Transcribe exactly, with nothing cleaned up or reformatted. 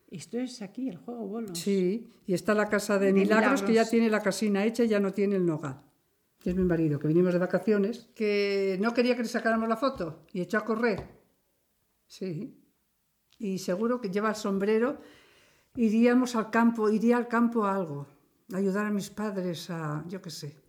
Esto es aquí, el juego bolos. Sí, y está la casa de, de Milagros, Milagros, que ya tiene la casina hecha y ya no tiene el nogal. Es mi marido, que vinimos de vacaciones, que no quería que le sacáramos la foto y echó a correr. Sí. Y seguro que lleva el sombrero. Iríamos al campo, iría al campo a algo, a ayudar a mis padres a, yo qué sé.